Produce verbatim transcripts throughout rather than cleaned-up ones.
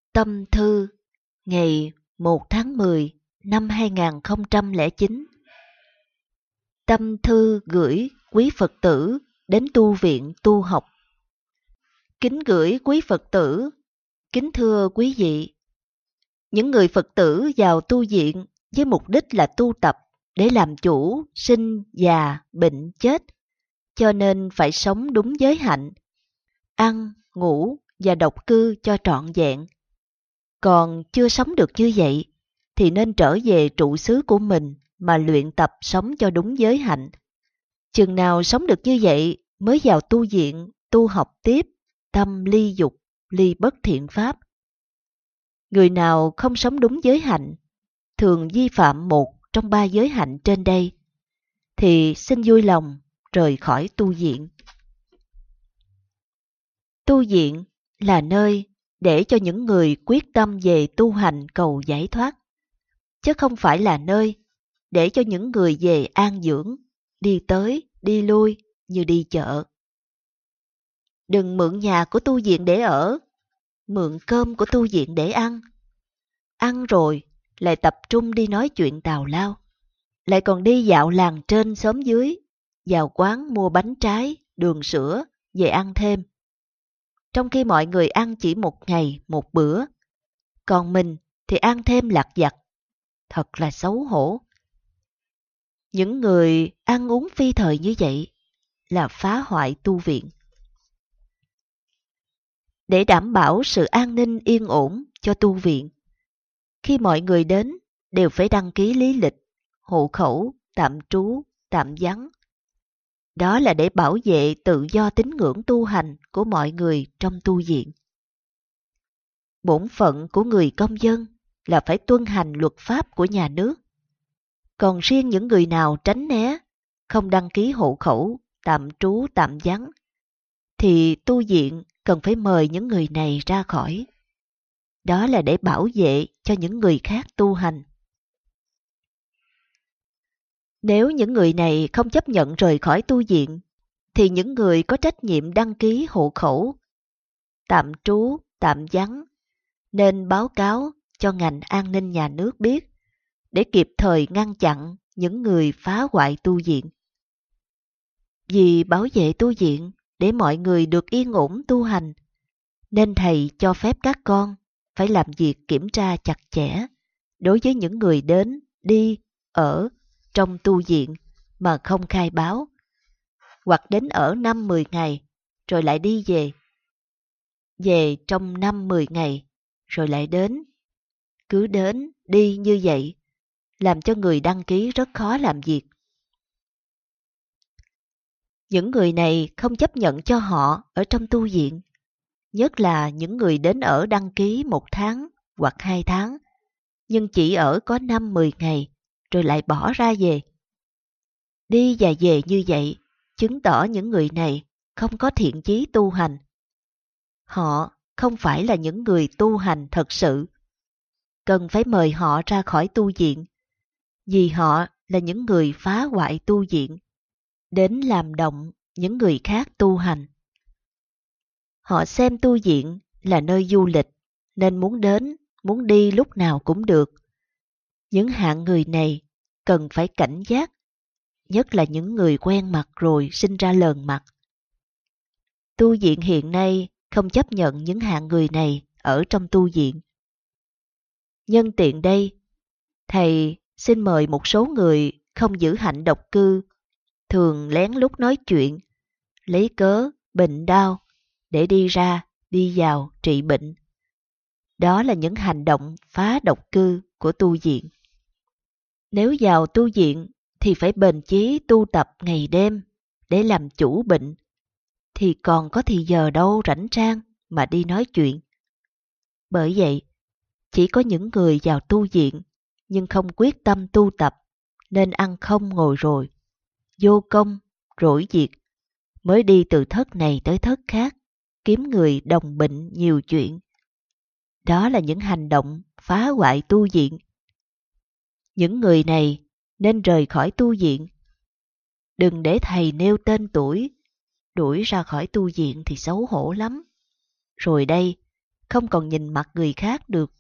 Tâm thư ngày một tháng mười năm hai nghìn không trăm lẻ chín. Tâm thư gửi quý Phật tử đến tu viện tu học. Kính gửi quý Phật tử, kính thưa quý vị. Những người Phật tử vào tu viện với mục đích là tu tập để làm chủ sinh, già, bệnh, chết, cho nên phải sống đúng giới hạnh, ăn, ngủ và độc cư cho trọn vẹn. Còn chưa sống được như vậy, thì nên trở về trụ xứ của mình mà luyện tập sống cho đúng giới hạnh. Chừng nào sống được như vậy mới vào tu viện, tu học tiếp, tâm ly dục, ly bất thiện pháp. Người nào không sống đúng giới hạnh, thường vi phạm một trong ba giới hạnh trên đây, thì xin vui lòng rời khỏi tu viện. Tu viện là nơi để cho những người quyết tâm về tu hành cầu giải thoát, chứ không phải là nơi để cho những người về an dưỡng, đi tới, đi lui như đi chợ. Đừng mượn nhà của tu viện để ở, mượn cơm của tu viện để ăn. Ăn rồi lại tập trung đi nói chuyện tào lao, lại còn đi dạo làng trên xóm dưới, vào quán mua bánh trái, đường sữa, về ăn thêm. Trong khi mọi người ăn chỉ một ngày, một bữa, còn mình thì ăn thêm lặt vặt. Thật là xấu hổ. Những người ăn uống phi thời như vậy là phá hoại tu viện. Để đảm bảo sự an ninh yên ổn cho tu viện, khi mọi người đến đều phải đăng ký lý lịch, hộ khẩu, tạm trú, tạm vắng. Đó là để bảo vệ tự do tín ngưỡng tu hành của mọi người trong tu viện. Bổn phận của người công dân là phải tuân hành luật pháp của nhà nước. Còn riêng những người nào tránh né, không đăng ký hộ khẩu, tạm trú, tạm vắng, thì tu viện cần phải mời những người này ra khỏi. Đó là để bảo vệ cho những người khác tu hành. Nếu những người này không chấp nhận rời khỏi tu viện, thì những người có trách nhiệm đăng ký hộ khẩu, tạm trú, tạm vắng nên báo cáo cho ngành an ninh nhà nước biết để kịp thời ngăn chặn những người phá hoại tu viện. Vì bảo vệ tu viện để mọi người được yên ổn tu hành, nên thầy cho phép các con phải làm việc kiểm tra chặt chẽ đối với những người đến, đi, ở trong tu viện mà không khai báo, hoặc đến ở năm mười ngày rồi lại đi về. Về trong năm mười ngày rồi lại đến. Cứ đến, đi như vậy, làm cho người đăng ký rất khó làm việc. Những người này không chấp nhận cho họ ở trong tu viện, nhất là những người đến ở đăng ký một tháng hoặc hai tháng, nhưng chỉ ở có năm mười ngày rồi lại bỏ ra về. Đi và về như vậy chứng tỏ những người này không có thiện chí tu hành. Họ không phải là những người tu hành thật sự. Cần phải mời họ ra khỏi tu viện, vì họ là những người phá hoại tu viện, đến làm động những người khác tu hành. Họ xem tu viện là nơi du lịch, nên muốn đến, muốn đi lúc nào cũng được. Những hạng người này cần phải cảnh giác, nhất là những người quen mặt rồi sinh ra lờn mặt. Tu viện hiện nay không chấp nhận những hạng người này ở trong tu viện. Nhân tiện đây, thầy xin mời một số người không giữ hạnh độc cư, thường lén lút nói chuyện, lấy cớ bệnh đau để đi ra, đi vào trị bệnh. Đó là những hành động phá độc cư của tu viện. Nếu vào tu viện thì phải bền chí tu tập ngày đêm để làm chủ bệnh, thì còn có thì giờ đâu rảnh rang mà đi nói chuyện. Bởi vậy, chỉ có những người vào tu viện nhưng không quyết tâm tu tập, nên ăn không ngồi rồi, vô công, rỗi việc, mới đi từ thất này tới thất khác, kiếm người đồng bệnh nhiều chuyện. Đó là những hành động phá hoại tu viện. Những người này nên rời khỏi tu viện. Đừng để thầy nêu tên tuổi, đuổi ra khỏi tu viện thì xấu hổ lắm. Rồi đây, không còn nhìn mặt người khác được.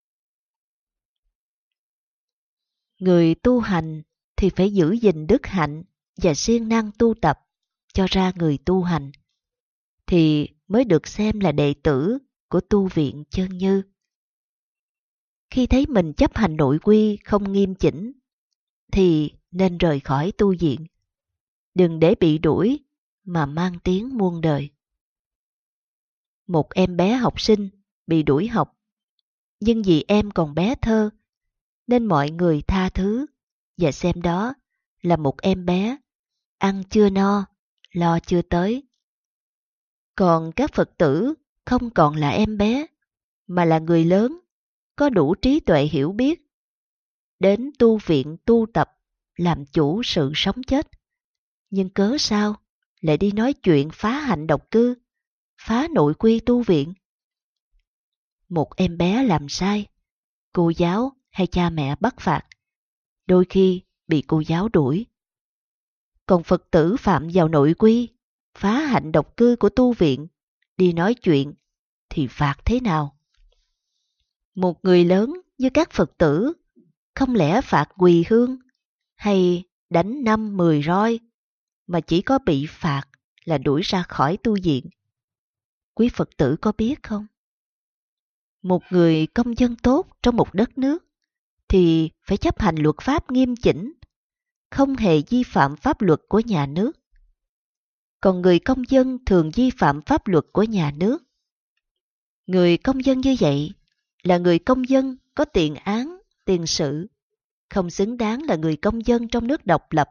Người tu hành thì phải giữ gìn đức hạnh và siêng năng tu tập cho ra người tu hành, thì mới được xem là đệ tử của tu viện Chân Như. Khi thấy mình chấp hành nội quy không nghiêm chỉnh, thì nên rời khỏi tu viện, đừng để bị đuổi mà mang tiếng muôn đời. Một em bé học sinh bị đuổi học, nhưng vì em còn bé thơ, nên mọi người tha thứ và xem đó là một em bé ăn chưa no, lo chưa tới. Còn các Phật tử không còn là em bé, mà là người lớn, có đủ trí tuệ hiểu biết, đến tu viện tu tập, làm chủ sự sống chết. Nhưng cớ sao lại đi nói chuyện phá hạnh độc cư, phá nội quy tu viện? Một em bé làm sai, cô giáo hay cha mẹ bắt phạt, đôi khi bị cô giáo đuổi. Còn Phật tử phạm vào nội quy, phá hạnh độc cư của tu viện, đi nói chuyện, thì phạt thế nào? Một người lớn như các Phật tử, không lẽ phạt quỳ hương hay đánh năm mười roi, mà chỉ có bị phạt là đuổi ra khỏi tu viện? Quý Phật tử có biết không? Một người công dân tốt trong một đất nước thì phải chấp hành luật pháp nghiêm chỉnh, không hề vi phạm pháp luật của nhà nước. Còn người công dân thường vi phạm pháp luật của nhà nước. Người công dân như vậy là người công dân có tiền án, tiền sự, không xứng đáng là người công dân trong nước độc lập.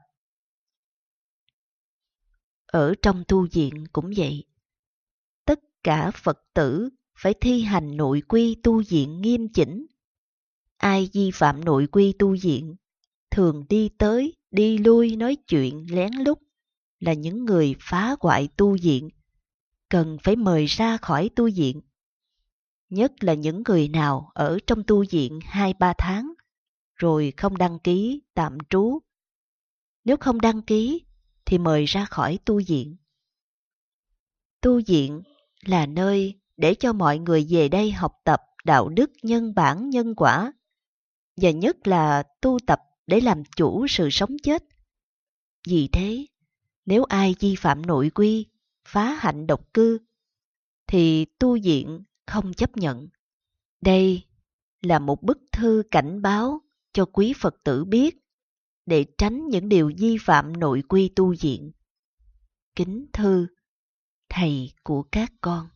Ở trong tu viện cũng vậy. Tất cả Phật tử phải thi hành nội quy tu viện nghiêm chỉnh. Ai vi phạm nội quy tu viện, thường đi tới, đi lui nói chuyện lén lút, là những người phá hoại tu viện, cần phải mời ra khỏi tu viện. Nhất là những người nào ở trong tu viện hai ba tháng, rồi không đăng ký tạm trú. Nếu không đăng ký, thì mời ra khỏi tu viện. Tu viện là nơi để cho mọi người về đây học tập đạo đức nhân bản nhân quả, và nhất là tu tập để làm chủ sự sống chết. Vì thế, nếu ai vi phạm nội quy, phá hạnh độc cư, thì tu viện không chấp nhận. Đây là một bức thư cảnh báo cho quý Phật tử biết, để tránh những điều vi phạm nội quy tu viện. Kính thư, thầy của các con.